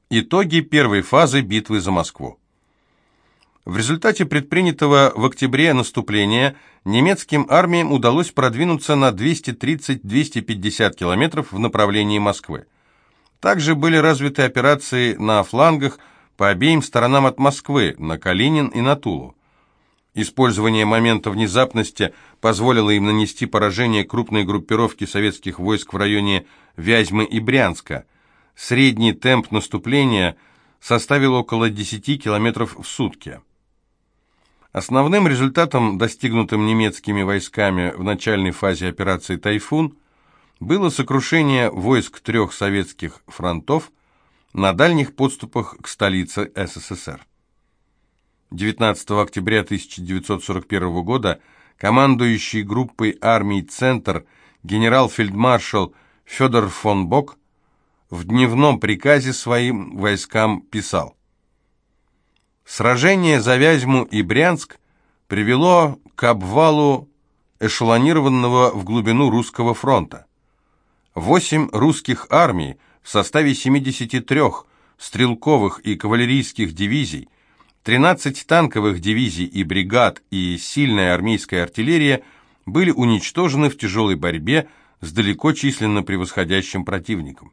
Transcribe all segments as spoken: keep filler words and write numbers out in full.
Итоги первой фазы битвы за Москву. В результате предпринятого в октябре наступления немецким армиям удалось продвинуться на двести тридцать - двести пятьдесят километров в направлении Москвы. Также были развиты операции на флангах по обеим сторонам от Москвы, на Калинин и на Тулу. Использование момента внезапности позволило им нанести поражение крупной группировке советских войск в районе Вязьмы и Брянска. Средний темп наступления составил около десяти километров в сутки. Основным результатом, достигнутым немецкими войсками в начальной фазе операции «Тайфун», было сокрушение войск трех советских фронтов на дальних подступах к столице СССР. девятнадцатого октября тысяча девятьсот сорок первого года командующий группой армий «Центр» генерал-фельдмаршал Федор фон Бок в дневном приказе своим войскам писал: «Сражение за Вязьму и Брянск привело к обвалу эшелонированного в глубину русского фронта. Восемь русских армий в составе семидесяти трёх стрелковых и кавалерийских дивизий, тринадцать танковых дивизий и бригад и сильная армейская артиллерия были уничтожены в тяжелой борьбе с далеко численно превосходящим противником.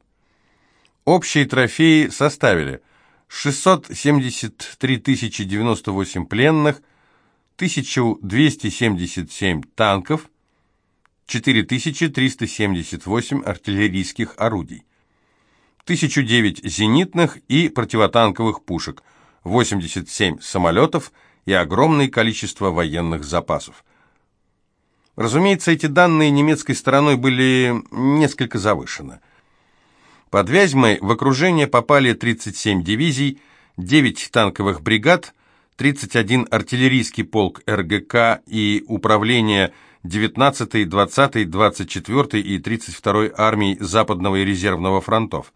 Общие трофеи составили шестьсот семьдесят три тысячи девяносто восемь пленных, тысяча двести семьдесят семь танков, четыре тысячи триста семьдесят восемь артиллерийских орудий, тысяча девять зенитных и противотанковых пушек, восемьдесят семь самолетов и огромное количество военных запасов. Разумеется, эти данные немецкой стороной были несколько завышены. Под Вязьмой в окружение попали тридцать семь дивизий, девять танковых бригад, тридцать один артиллерийский полк РГК и управление девятнадцатой, двадцатой, двадцать четвёртой и тридцать второй армий Западного и Резервного фронтов.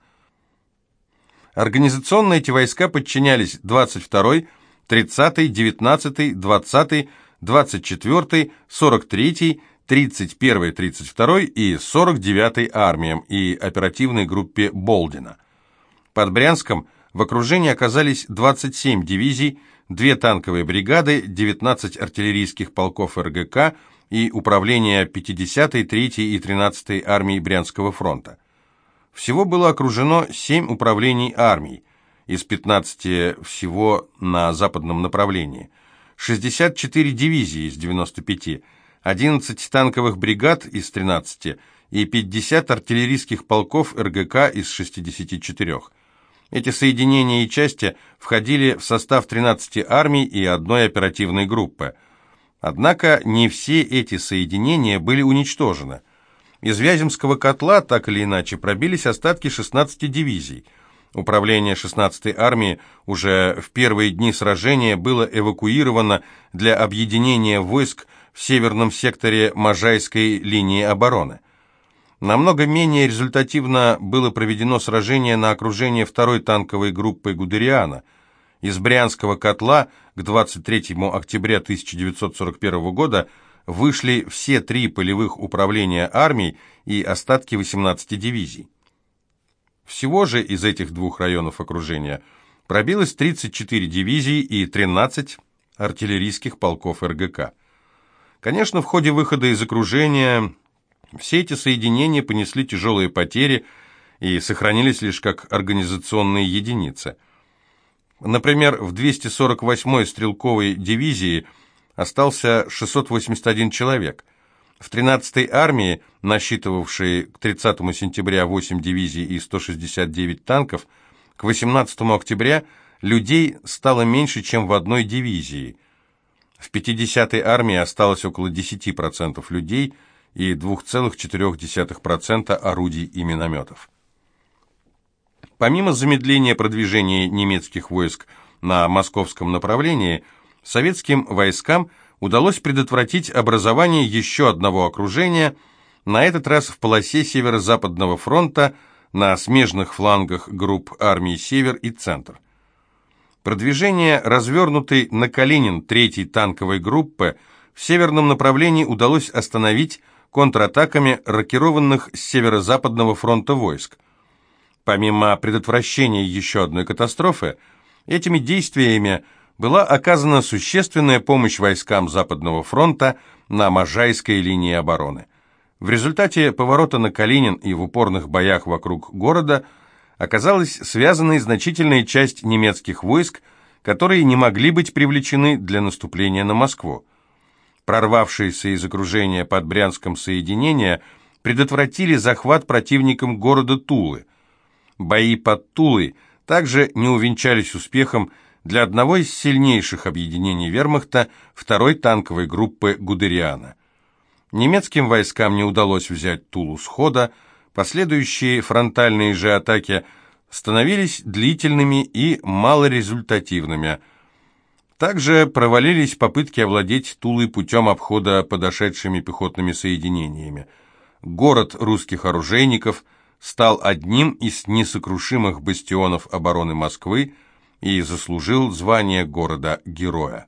Организационно эти войска подчинялись двадцать второй, тридцатой, девятнадцатой, двадцатой, двадцать четвёртой, сорок третьей, тридцать первой, тридцать второй и сорок девятой армиям и оперативной группе Болдина. Под Брянском в окружении оказались двадцать семь дивизий, две танковые бригады, девятнадцать артиллерийских полков РГК и управление пятидесятой, третьей и тринадцатой армии Брянского фронта. Всего было окружено семь управлений армий, из пятнадцати всего на западном направлении, шестьдесят четыре дивизии из девяноста пяти, одиннадцать танковых бригад из тринадцати и пятьдесят артиллерийских полков РГК из шестидесяти четырёх. Эти соединения и части входили в состав тринадцати армий и одной оперативной группы. Однако не все эти соединения были уничтожены. Из Вяземского котла так или иначе пробились остатки шестнадцати дивизий. Управление шестнадцатой армии уже в первые дни сражения было эвакуировано для объединения войск в северном секторе Можайской линии обороны. Намного менее результативно было проведено сражение на окружение второй танковой группы Гудериана. Из Брянского котла к двадцать третьему октября тысяча девятьсот сорок первого года вышли все три полевых управления армий и остатки восемнадцати дивизий. Всего же из этих двух районов окружения пробилось тридцать четыре дивизии и тринадцать артиллерийских полков РГК. Конечно, в ходе выхода из окружения все эти соединения понесли тяжелые потери и сохранились лишь как организационные единицы. Например, в двухсот сорок восьмой стрелковой дивизии остался шестьсот восемьдесят один человек. В тринадцатой армии, насчитывавшей к тридцатому сентября восемь дивизий и сто шестьдесят девять танков, к восемнадцатому октября людей стало меньше, чем в одной дивизии. В пятидесятой армии осталось около десяти процентов людей и два целых четыре десятых процента орудий и минометов. Помимо замедления продвижения немецких войск на московском направлении, советским войскам удалось предотвратить образование еще одного окружения, на этот раз в полосе Северо-Западного фронта на смежных флангах групп армий «Север» и «Центр». Продвижение развернутой на Калинин третьей танковой группы в северном направлении удалось остановить контратаками рокированных с Северо-Западного фронта войск. Помимо предотвращения еще одной катастрофы, этими действиями была оказана существенная помощь войскам Западного фронта на Можайской линии обороны. В результате поворота на Калинин и в упорных боях вокруг города оказалась связанной значительная часть немецких войск, которые не могли быть привлечены для наступления на Москву. Прорвавшиеся из окружения под Брянском соединения предотвратили захват противником города Тулы. Бои под Тулой также не увенчались успехом для одного из сильнейших объединений вермахта, второй танковой группы Гудериана. Немецким войскам не удалось взять Тулу схода, последующие фронтальные же атаки становились длительными и малорезультативными. Также провалились попытки овладеть Тулой путем обхода подошедшими пехотными соединениями. Город русских оружейников стал одним из несокрушимых бастионов обороны Москвы и заслужил звание города-героя.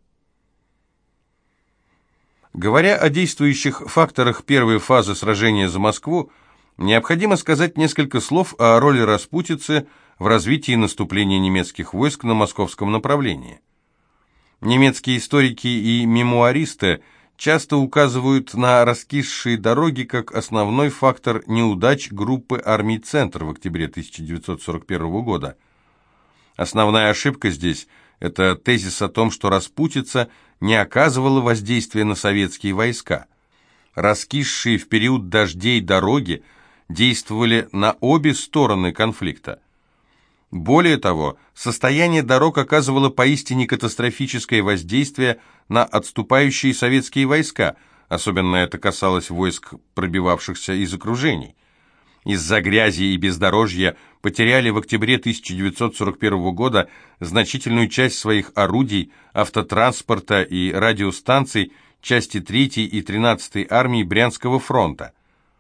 Говоря о действующих факторах первой фазы сражения за Москву, необходимо сказать несколько слов о роли распутицы в развитии наступления немецких войск на московском направлении. Немецкие историки и мемуаристы часто указывают на раскисшие дороги как основной фактор неудач группы армий «Центр» в октябре тысяча девятьсот сорок первого года. Основная ошибка здесь – это тезис о том, что распутица не оказывала воздействия на советские войска. Раскисшие в период дождей дороги действовали на обе стороны конфликта. Более того, состояние дорог оказывало поистине катастрофическое воздействие на отступающие советские войска, особенно это касалось войск, пробивавшихся из окружений. Из-за грязи и бездорожья потеряли в октябре тысяча девятьсот сорок первого года значительную часть своих орудий, автотранспорта и радиостанций части третьей и тринадцатой армии Брянского фронта.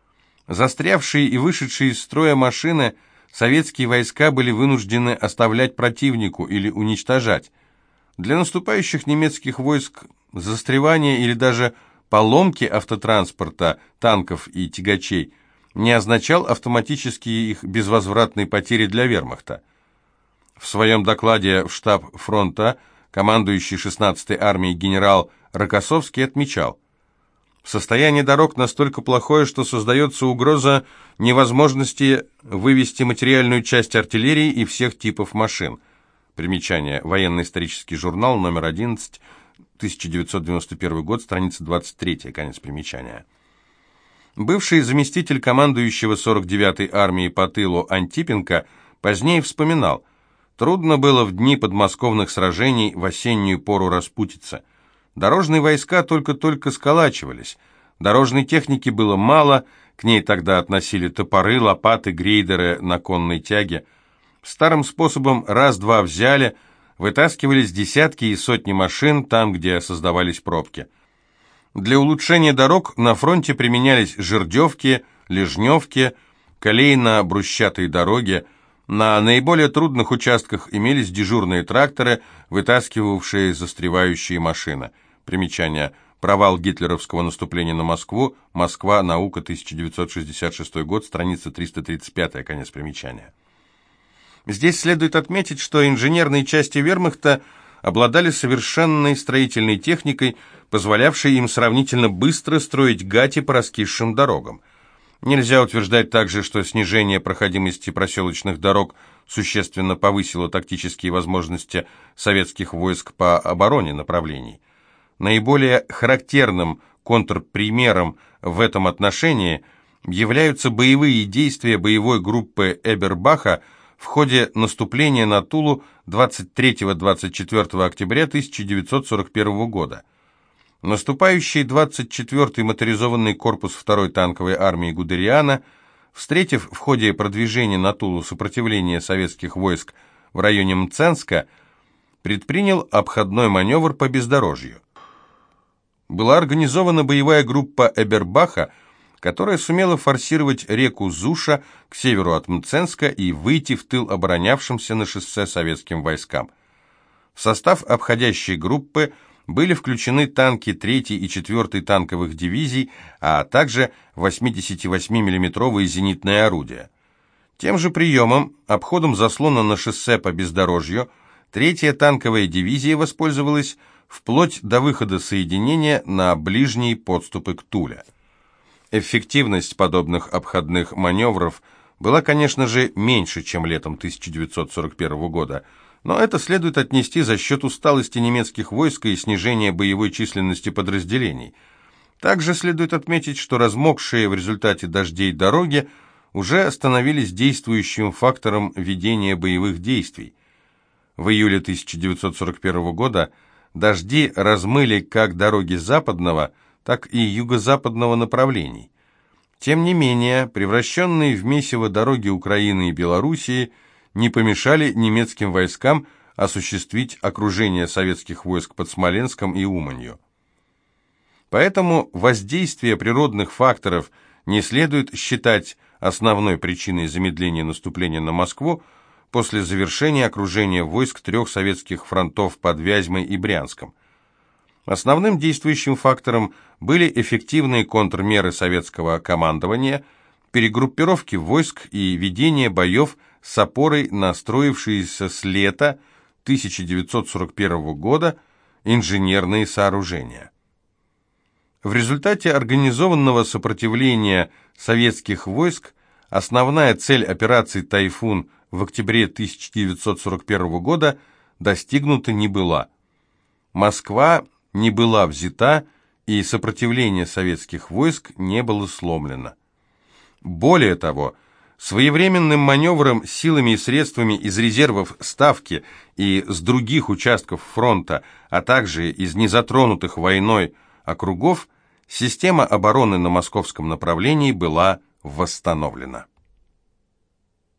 Застрявшие и вышедшие из строя машины советские войска были вынуждены оставлять противнику или уничтожать. Для наступающих немецких войск застревание или даже поломки автотранспорта, танков и тягачей не означал автоматические их безвозвратные потери для вермахта. В своем докладе в штаб фронта командующий шестнадцатой армией генерал Рокоссовский отмечал: состояние дорог настолько плохое, что создается угроза невозможности вывести материальную часть артиллерии и всех типов машин. Примечание. Военно-исторический журнал, номер одиннадцать, тысяча девятьсот девяносто первый год, страница двадцать три, конец примечания. Бывший заместитель командующего сорок девятой армией по тылу Антипенко позднее вспоминал: трудно было в дни подмосковных сражений в осеннюю пору распутиться. Дорожные войска только-только сколачивались, дорожной техники было мало, к ней тогда относили топоры, лопаты, грейдеры на конной тяге. Старым способом раз-два взяли, вытаскивались десятки и сотни машин там, где создавались пробки. Для улучшения дорог на фронте применялись жердевки, лежневки, колейно-брусчатые дороги. На наиболее трудных участках имелись дежурные тракторы, вытаскивавшие застревающие машины. Примечание. Провал гитлеровского наступления на Москву. Москва. Наука. тысяча девятьсот шестьдесят шестой год. Страница триста тридцать пять. Конец примечания. Здесь следует отметить, что инженерные части вермахта обладали совершенной строительной техникой, позволявшей им сравнительно быстро строить гати по раскисшим дорогам. Нельзя утверждать также, что снижение проходимости проселочных дорог существенно повысило тактические возможности советских войск по обороне направлений. Наиболее характерным контрпримером в этом отношении являются боевые действия боевой группы Эбербаха в ходе наступления на Тулу двадцать третьего — двадцать четвёртого октября тысяча девятьсот сорок первого года. Наступающий двадцать четвёртый моторизованный корпус второй танковой армии Гудериана, встретив в ходе продвижения на Тулу сопротивление советских войск в районе Мценска, предпринял обходной маневр по бездорожью. Была организована боевая группа Эбербаха, которая сумела форсировать реку Зуша к северу от Мценска и выйти в тыл оборонявшимся на шоссе советским войскам. В состав обходящей группы были включены танки третьей и четвёртой танковых дивизий, а также восьмидесятивосьмимиллиметровые зенитные орудия. Тем же приемом, обходом заслона на шоссе по бездорожью, третья танковая дивизия воспользовалась вплоть до выхода соединения на ближние подступы к Туле. Эффективность подобных обходных маневров была, конечно же, меньше, чем летом тысяча девятьсот сорок первого года, но это следует отнести за счет усталости немецких войск и снижения боевой численности подразделений. Также следует отметить, что размокшие в результате дождей дороги уже становились действующим фактором ведения боевых действий. В июле тысяча девятьсот сорок первого года дожди размыли как дороги западного, так и юго-западного направлений. Тем не менее, превращенные в месиво дороги Украины и Белоруссии не помешали немецким войскам осуществить окружение советских войск под Смоленском и Уманью. Поэтому воздействие природных факторов не следует считать основной причиной замедления наступления на Москву после завершения окружения войск трех советских фронтов под Вязьмой и Брянском. Основным действующим фактором были эффективные контрмеры советского командования, перегруппировки войск и ведение боев с опорой на строившиеся с лета тысяча девятьсот сорок первого года инженерные сооружения. В результате организованного сопротивления советских войск основная цель операции «Тайфун» в октябре тысяча девятьсот сорок первого года достигнута не была. Москва не была взята, и сопротивление советских войск не было сломлено. Более того, своевременным маневром силами и средствами из резервов Ставки и с других участков фронта, а также из незатронутых войной округов, система обороны на московском направлении была восстановлена.